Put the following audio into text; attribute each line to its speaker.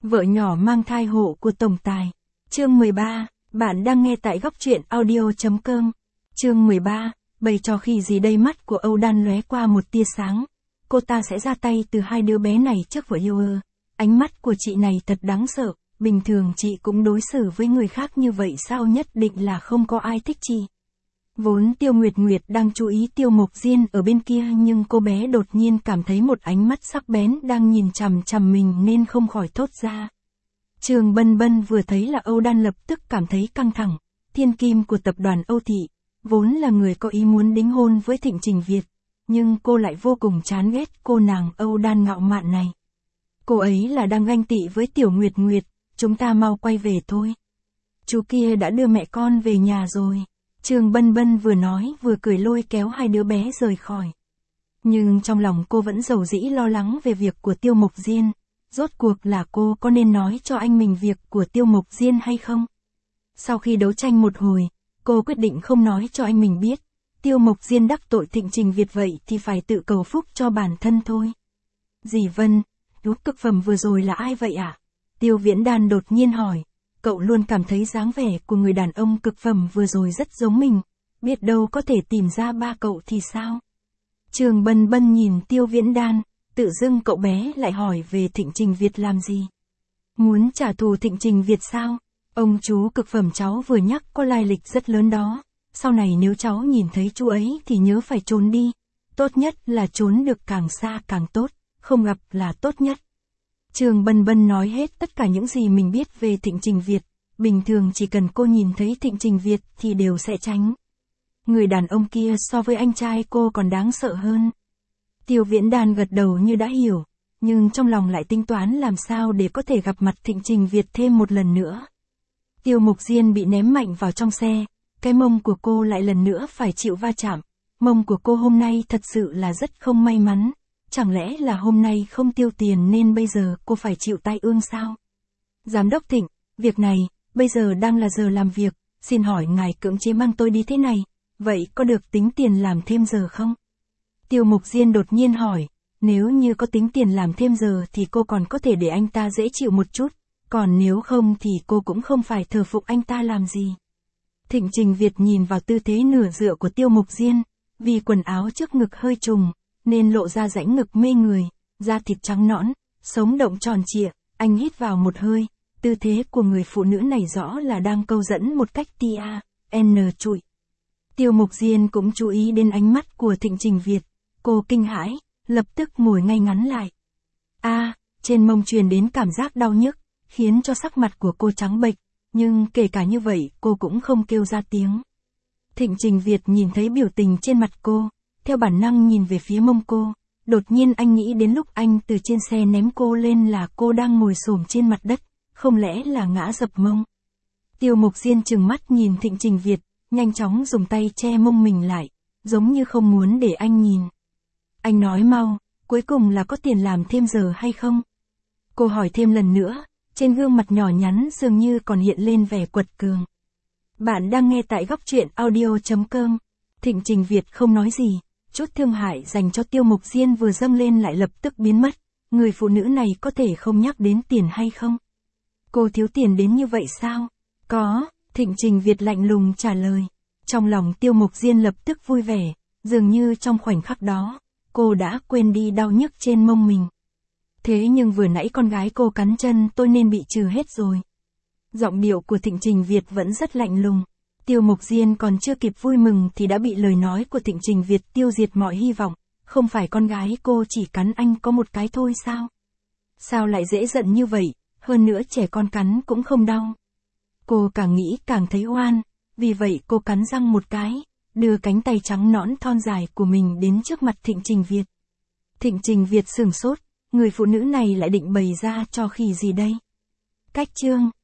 Speaker 1: Vợ nhỏ mang thai hộ của tổng tài. Chương 13, bạn đang nghe tại góc truyện audio.com. Chương 13, bày trò khỉ gì đây? Mắt của Âu Đan lóe qua một tia sáng. Cô ta sẽ ra tay từ hai đứa bé này trước vợ yêu ơ. Ánh mắt của chị này thật đáng sợ, bình thường chị cũng đối xử với người khác như vậy sao, nhất định là không có ai thích chị. Vốn Tiêu Nguyệt Nguyệt đang chú ý Tiêu Mộc Diên ở bên kia, nhưng cô bé đột nhiên cảm thấy một ánh mắt sắc bén đang nhìn chằm chằm mình nên không khỏi thốt ra. Trường Bân Bân vừa thấy là Âu Đan lập tức cảm thấy căng thẳng. Thiên kim của tập đoàn Âu Thị, vốn là người có ý muốn đính hôn với Thịnh Trình Việt, nhưng cô lại vô cùng chán ghét cô nàng Âu Đan ngạo mạn này. Cô ấy là đang ganh tị với Tiểu Nguyệt Nguyệt, chúng ta mau quay về thôi. Chú kia đã đưa mẹ con về nhà rồi. Trường Bân Bân vừa nói vừa cười lôi kéo hai đứa bé rời khỏi. Nhưng trong lòng cô vẫn dầu dĩ lo lắng về việc của Tiêu Mộc Diên. Rốt cuộc là cô có nên nói cho anh mình việc của Tiêu Mộc Diên hay không? Sau khi đấu tranh một hồi, cô quyết định không nói cho anh mình biết. Tiêu Mộc Diên đắc tội Thịnh Trình Việt vậy thì phải tự cầu phúc cho bản thân thôi. Dì Vân, lúc cực phẩm vừa rồi là ai vậy ạ? Tiêu Viễn Đan đột nhiên hỏi. Cậu luôn cảm thấy dáng vẻ của người đàn ông cực phẩm vừa rồi rất giống mình. Biết đâu có thể tìm ra ba cậu thì sao? Trường Bân Bân nhìn Tiêu Viễn Đan, tự dưng cậu bé lại hỏi về Thịnh Trình Việt làm gì? Muốn trả thù Thịnh Trình Việt sao? Ông chú cực phẩm cháu vừa nhắc có lai lịch rất lớn đó. Sau này nếu cháu nhìn thấy chú ấy thì nhớ phải trốn đi. Tốt nhất là trốn được càng xa càng tốt, không gặp là tốt nhất. Trường Bân Bân nói hết tất cả những gì mình biết về Thịnh Trình Việt. Bình thường chỉ cần cô nhìn thấy Thịnh Trình Việt thì đều sẽ tránh. Người đàn ông kia so với anh trai cô còn đáng sợ hơn. Tiêu Viễn Đan gật đầu như đã hiểu, nhưng trong lòng lại tính toán làm sao để có thể gặp mặt Thịnh Trình Việt thêm một lần nữa. Tiêu Mộc Diên bị ném mạnh vào trong xe, cái mông của cô lại lần nữa phải chịu va chạm. Mông của cô hôm nay thật sự là rất không may mắn. Chẳng lẽ là hôm nay không tiêu tiền nên bây giờ cô phải chịu tai ương sao? Giám đốc Thịnh, việc này, bây giờ đang là giờ làm việc, xin hỏi ngài cưỡng chế mang tôi đi thế này, vậy có được tính tiền làm thêm giờ không? Tiêu Mộc Diên đột nhiên hỏi, nếu như có tính tiền làm thêm giờ thì cô còn có thể để anh ta dễ chịu một chút, còn nếu không thì cô cũng không phải thờ phụng anh ta làm gì. Thịnh Trình Việt nhìn vào tư thế nửa dựa của Tiêu Mộc Diên, vì quần áo trước ngực hơi trùng, nên lộ ra rãnh ngực mê người, da thịt trắng nõn, sống động tròn trịa, anh hít vào một hơi, tư thế của người phụ nữ này rõ là đang câu dẫn một cách tia, trụi. Tiêu Mộc Diên cũng chú ý đến ánh mắt của Thịnh Trình Việt, cô kinh hãi, lập tức ngồi ngay ngắn lại. Trên mông truyền đến cảm giác đau nhức, khiến cho sắc mặt của cô trắng bệch, nhưng kể cả như vậy cô cũng không kêu ra tiếng. Thịnh Trình Việt nhìn thấy biểu tình trên mặt cô, theo bản năng nhìn về phía mông cô, đột nhiên anh nghĩ đến lúc anh từ trên xe ném cô lên là cô đang ngồi xổm trên mặt đất, không lẽ là ngã dập mông. Tiêu Mộc Diên trừng mắt nhìn Thịnh Trình Việt, nhanh chóng dùng tay che mông mình lại, giống như không muốn để anh nhìn. Anh nói mau, cuối cùng là có tiền làm thêm giờ hay không? Cô hỏi thêm lần nữa, trên gương mặt nhỏ nhắn dường như còn hiện lên vẻ quật cường. Bạn đang nghe tại góc truyện audio.com. Thịnh Trình Việt không nói gì, chút thương hại dành cho Tiêu Mộc Diên vừa dâng lên lại lập tức biến mất. Người phụ nữ này có thể không nhắc đến tiền hay không? Cô thiếu tiền đến như vậy sao? Có, Thịnh Trình Việt lạnh lùng trả lời. Trong lòng Tiêu Mộc Diên lập tức vui vẻ, dường như trong khoảnh khắc đó, cô đã quên đi đau nhức trên mông mình. Thế nhưng vừa nãy con gái cô cắn chân tôi nên bị trừ hết rồi. Giọng điệu của Thịnh Trình Việt vẫn rất lạnh lùng. Tiêu Mộc Diên còn chưa kịp vui mừng thì đã bị lời nói của Thịnh Trình Việt tiêu diệt mọi hy vọng. Không phải con gái cô chỉ cắn anh có một cái thôi sao? Sao lại dễ giận như vậy, hơn nữa trẻ con cắn cũng không đau. Cô càng nghĩ càng thấy oan, vì vậy cô cắn răng một cái, đưa cánh tay trắng nõn thon dài của mình đến trước mặt Thịnh Trình Việt. Thịnh Trình Việt sửng sốt, người phụ nữ này lại định bày ra cho khỉ gì đây? Cách chương